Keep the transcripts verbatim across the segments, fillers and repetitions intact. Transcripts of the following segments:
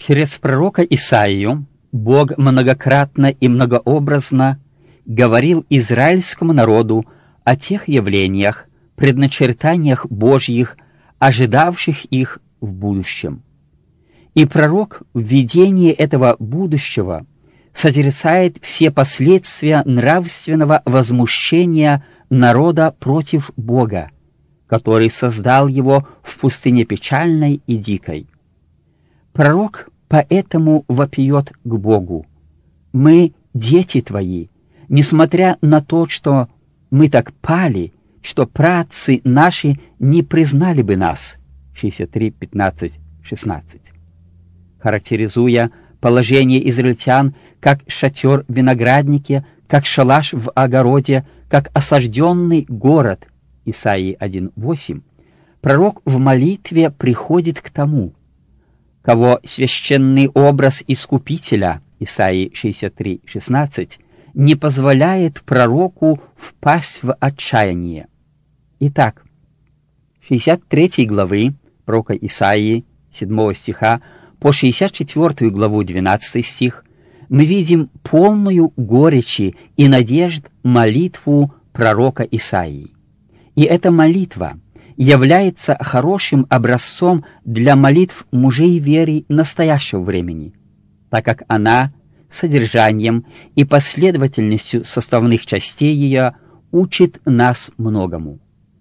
Через пророка Исаию Бог многократно и многообразно говорил израильскому народу о тех явлениях, предначертаниях Божьих, ожидавших их в будущем. И пророк в видении этого будущего созерцает все последствия нравственного возмущения народа против Бога, который создал его в пустыне печальной и дикой. Пророк поэтому вопиет к Богу: «Мы дети твои, несмотря на то, что мы так пали, что праотцы наши не признали бы нас». шестьдесят три, пятнадцать, шестнадцать. Характеризуя положение израильтян как шатер в винограднике, как шалаш в огороде, как осажденный город, Исаии один, восемь, пророк в молитве приходит к тому, кого священный образ Искупителя, Исаии шестьдесят три, шестнадцать, не позволяет пророку впасть в отчаяние. Итак, шестьдесят третьей главы пророка Исаии, седьмого стиха, по шестьдесят четвёртую главу, двенадцатый стих, мы видим полную горечи и надежд молитву пророка Исаии. И эта молитва является хорошим образцом для молитв мужей веры настоящего времени, так как она содержанием и последовательностью составных частей ее учит нас многому.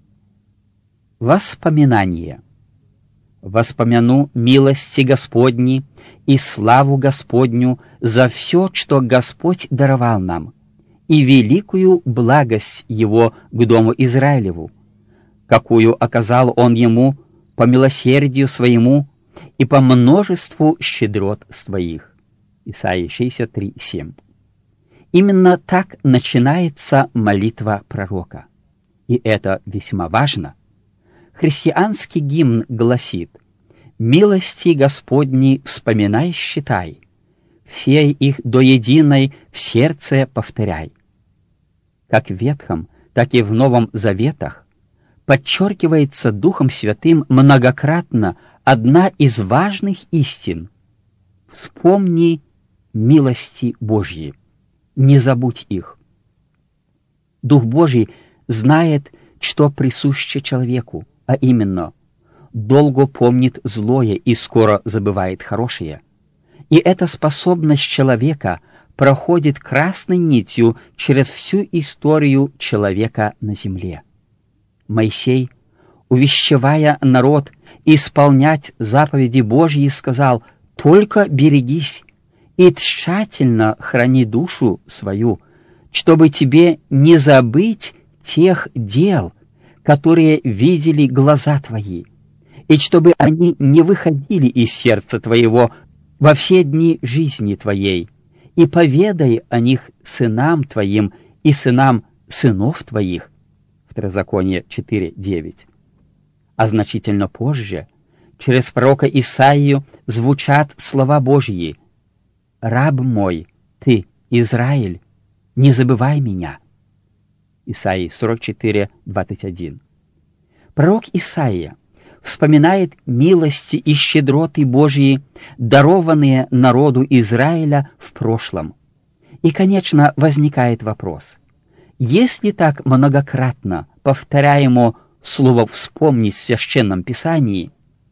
Воспоминание. «Воспомяну милости Господни и славу Господню за все, что Господь даровал нам, и великую благость Его к дому Израилеву, какую оказал Он ему по милосердию своему и по множеству щедрот своих». Исайя шестьдесят три, семь. Именно так начинается молитва пророка. И это весьма важно. Христианский гимн гласит: «Милости Господни вспоминай, считай, все их до единой в сердце повторяй». Как в Ветхом, так и в Новом Заветах подчеркивается Духом Святым многократно одна из важных истин: вспомни милости Божьи, не забудь их. Дух Божий знает, что присуще человеку, а именно, долго помнит злое и скоро забывает хорошее. И эта способность человека проходит красной нитью через всю историю человека на земле. Моисей, увещевая народ исполнять заповеди Божьи, сказал: «Только берегись и тщательно храни душу свою, чтобы тебе не забыть тех дел, которые видели глаза твои, и чтобы они не выходили из сердца твоего во все дни жизни твоей, и поведай о них сынам твоим и сынам сынов твоих». Второзаконие четыре, девять. А значительно позже, через пророка Исаию, звучат слова Божьи: «Раб мой, ты, Израиль, не забывай меня». Исаии сорок четыре, двадцать один. Пророк Исаия вспоминает милости и щедроты Божьи, дарованные народу Израиля в прошлом. И, конечно, возникает вопрос: если так многократно повторяемо слово «вспомни» в Священном Писании,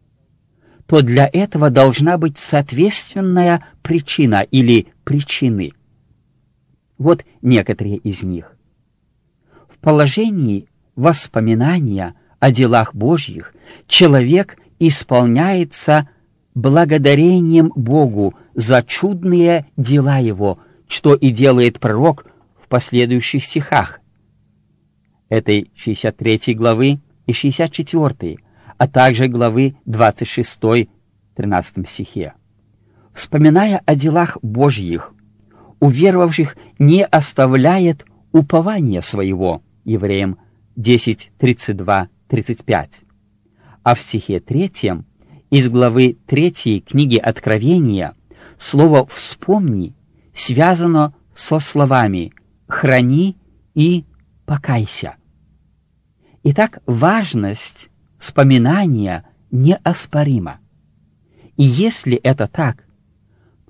то для этого должна быть соответственная причина или причины. Вот некоторые из них. В положении воспоминания о делах Божьих человек исполняется благодарением Богу за чудные дела Его, что и делает пророк в последующих стихах этой шестьдесят третьей главы и шестьдесят четвёртой, а также главы двадцать шестой, тринадцатом стихе. Вспоминая о делах Божьих, уверовавших не оставляет упования своего, Евреям десять, тридцать два, тридцать пять. А в стихе третьем из главы третьей книги Откровения слово «вспомни» связано со словами «храни» и «покайся». Итак, важность вспоминания неоспорима. И если это так,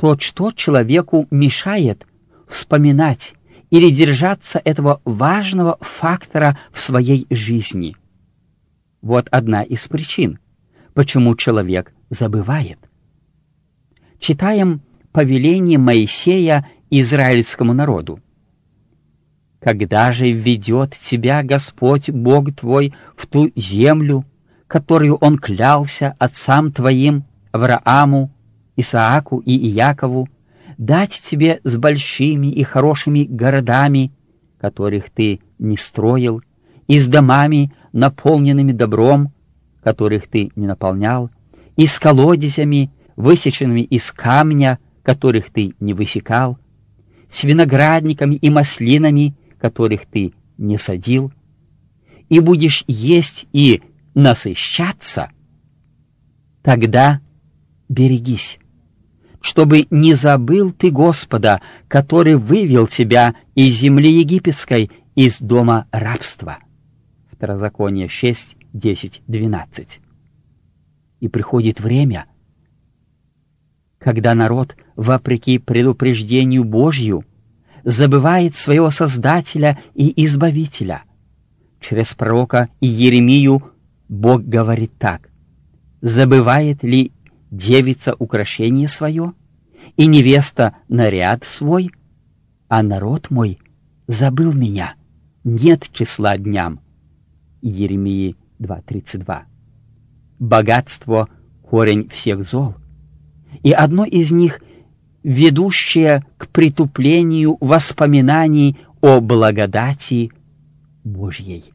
то что человеку мешает вспоминать или держаться этого важного фактора в своей жизни? Вот одна из причин, почему человек забывает. Читаем повеление Моисея израильскому народу. «Когда же введет тебя Господь Бог твой в ту землю, которую Он клялся отцам твоим, Аврааму, Исааку и Иакову, дать тебе с большими и хорошими городами, которых ты не строил, и с домами, наполненными добром, которых ты не наполнял, и с колодезями, высеченными из камня, которых ты не высекал, с виноградниками и маслинами, которых ты не садил, и будешь есть и насыщаться, тогда берегись, чтобы не забыл ты Господа, который вывел тебя из земли египетской, из дома рабства». Второзаконие шесть, десять, двенадцать. И приходит время, когда народ, вопреки предупреждению Божью, забывает своего Создателя и Избавителя. Через пророка Иеремию Бог говорит так: «Забывает ли девица украшение свое, и невеста наряд свой? А народ мой забыл меня, нет числа дням». Иеремии два, тридцать два. Богатство — корень всех зол, и одно из них — ведущее к притуплению воспоминаний о благодати Божьей.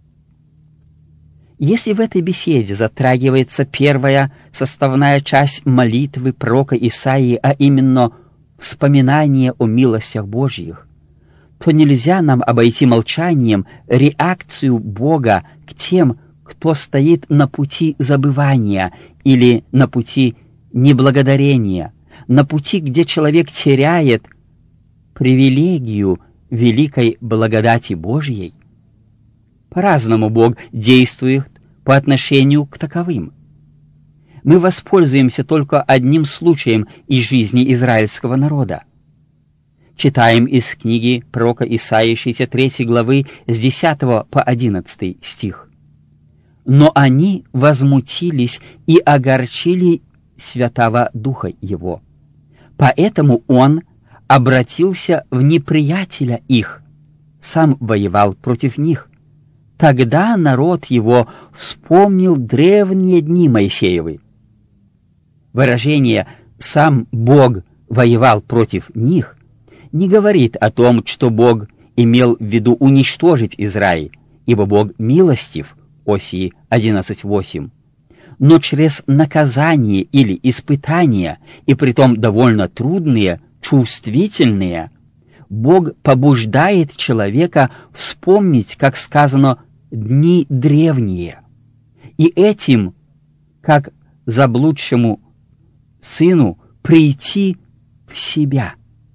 Если в этой беседе затрагивается первая составная часть молитвы пророка Исаии, а именно вспоминание о милостях Божьих, то нельзя нам обойти молчанием реакцию Бога к тем, кто стоит на пути забывания или на пути неблагодарения, на пути, где человек теряет привилегию великой благодати Божьей. По-разному Бог действует по отношению к таковым. Мы воспользуемся только одним случаем из жизни израильского народа. Читаем из книги пророка Исаии шестьдесят третьей главы с десятого по одиннадцатый стих. «Но они возмутились и огорчили Святого Духа Его. Поэтому Он обратился в неприятеля их, сам воевал против них. Тогда народ его вспомнил древние дни Моисеевы». Выражение «сам Бог воевал против них» не говорит о том, что Бог имел в виду уничтожить Израиль, ибо Бог милостив, Осии одиннадцать восемь. Но через наказание или испытания, и притом довольно трудные, чувствительные, Бог побуждает человека вспомнить, как сказано, дни древние, и этим, как заблудшему сыну, прийти в себя.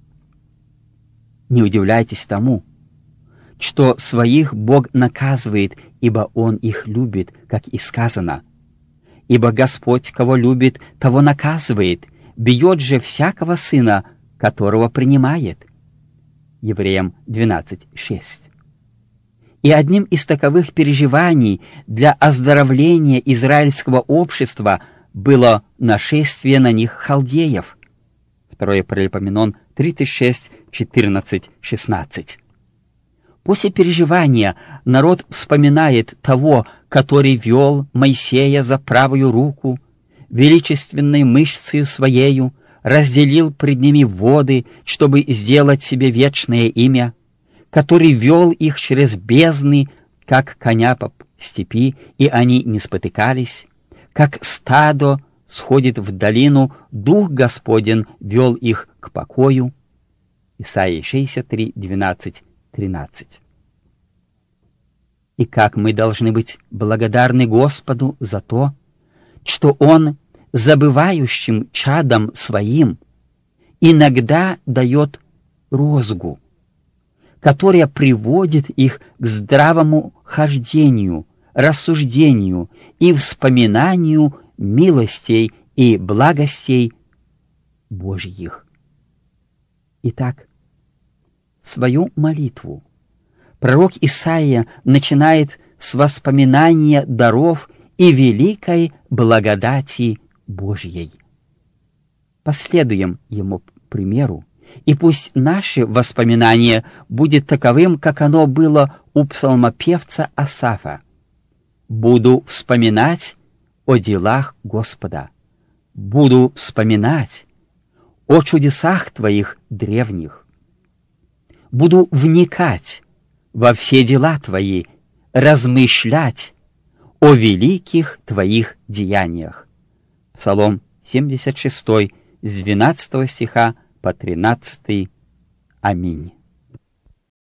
Не удивляйтесь тому, что своих Бог наказывает, ибо Он их любит, как и сказано. «Ибо Господь, кого любит, того наказывает, бьет же всякого сына, которого принимает». Евреям двенадцать шесть. И одним из таковых переживаний для оздоровления израильского общества было нашествие на них халдеев. Второе Паралипоменон тридцать шесть, четырнадцать, шестнадцать. После переживания народ вспоминает того, который вел Моисея за правую руку, величественной мышцею своею, разделил пред ними воды, чтобы сделать себе вечное имя, который вел их через бездны, как коня по степи, и они не спотыкались, как стадо сходит в долину, Дух Господень вел их к покою. Исайя шестьдесят три, двенадцать, тринадцать. И как мы должны быть благодарны Господу за то, что Он забывающим чадом своим иногда дает розгу, которая приводит их к здравому хождению, рассуждению и вспоминанию милостей и благостей Божьих. Итак, свою молитву пророк Исаия начинает с воспоминания даров и великой благодати Божьей. Последуем ему примеру, и пусть наше воспоминание будет таковым, как оно было у псалмопевца Асафа. «Буду вспоминать о делах Господа, буду вспоминать о чудесах Твоих древних, буду вникать во все дела Твои, размышлять о великих Твоих деяниях». Псалом семьдесят шесть, с двенадцатого стиха по тринадцатый. Аминь.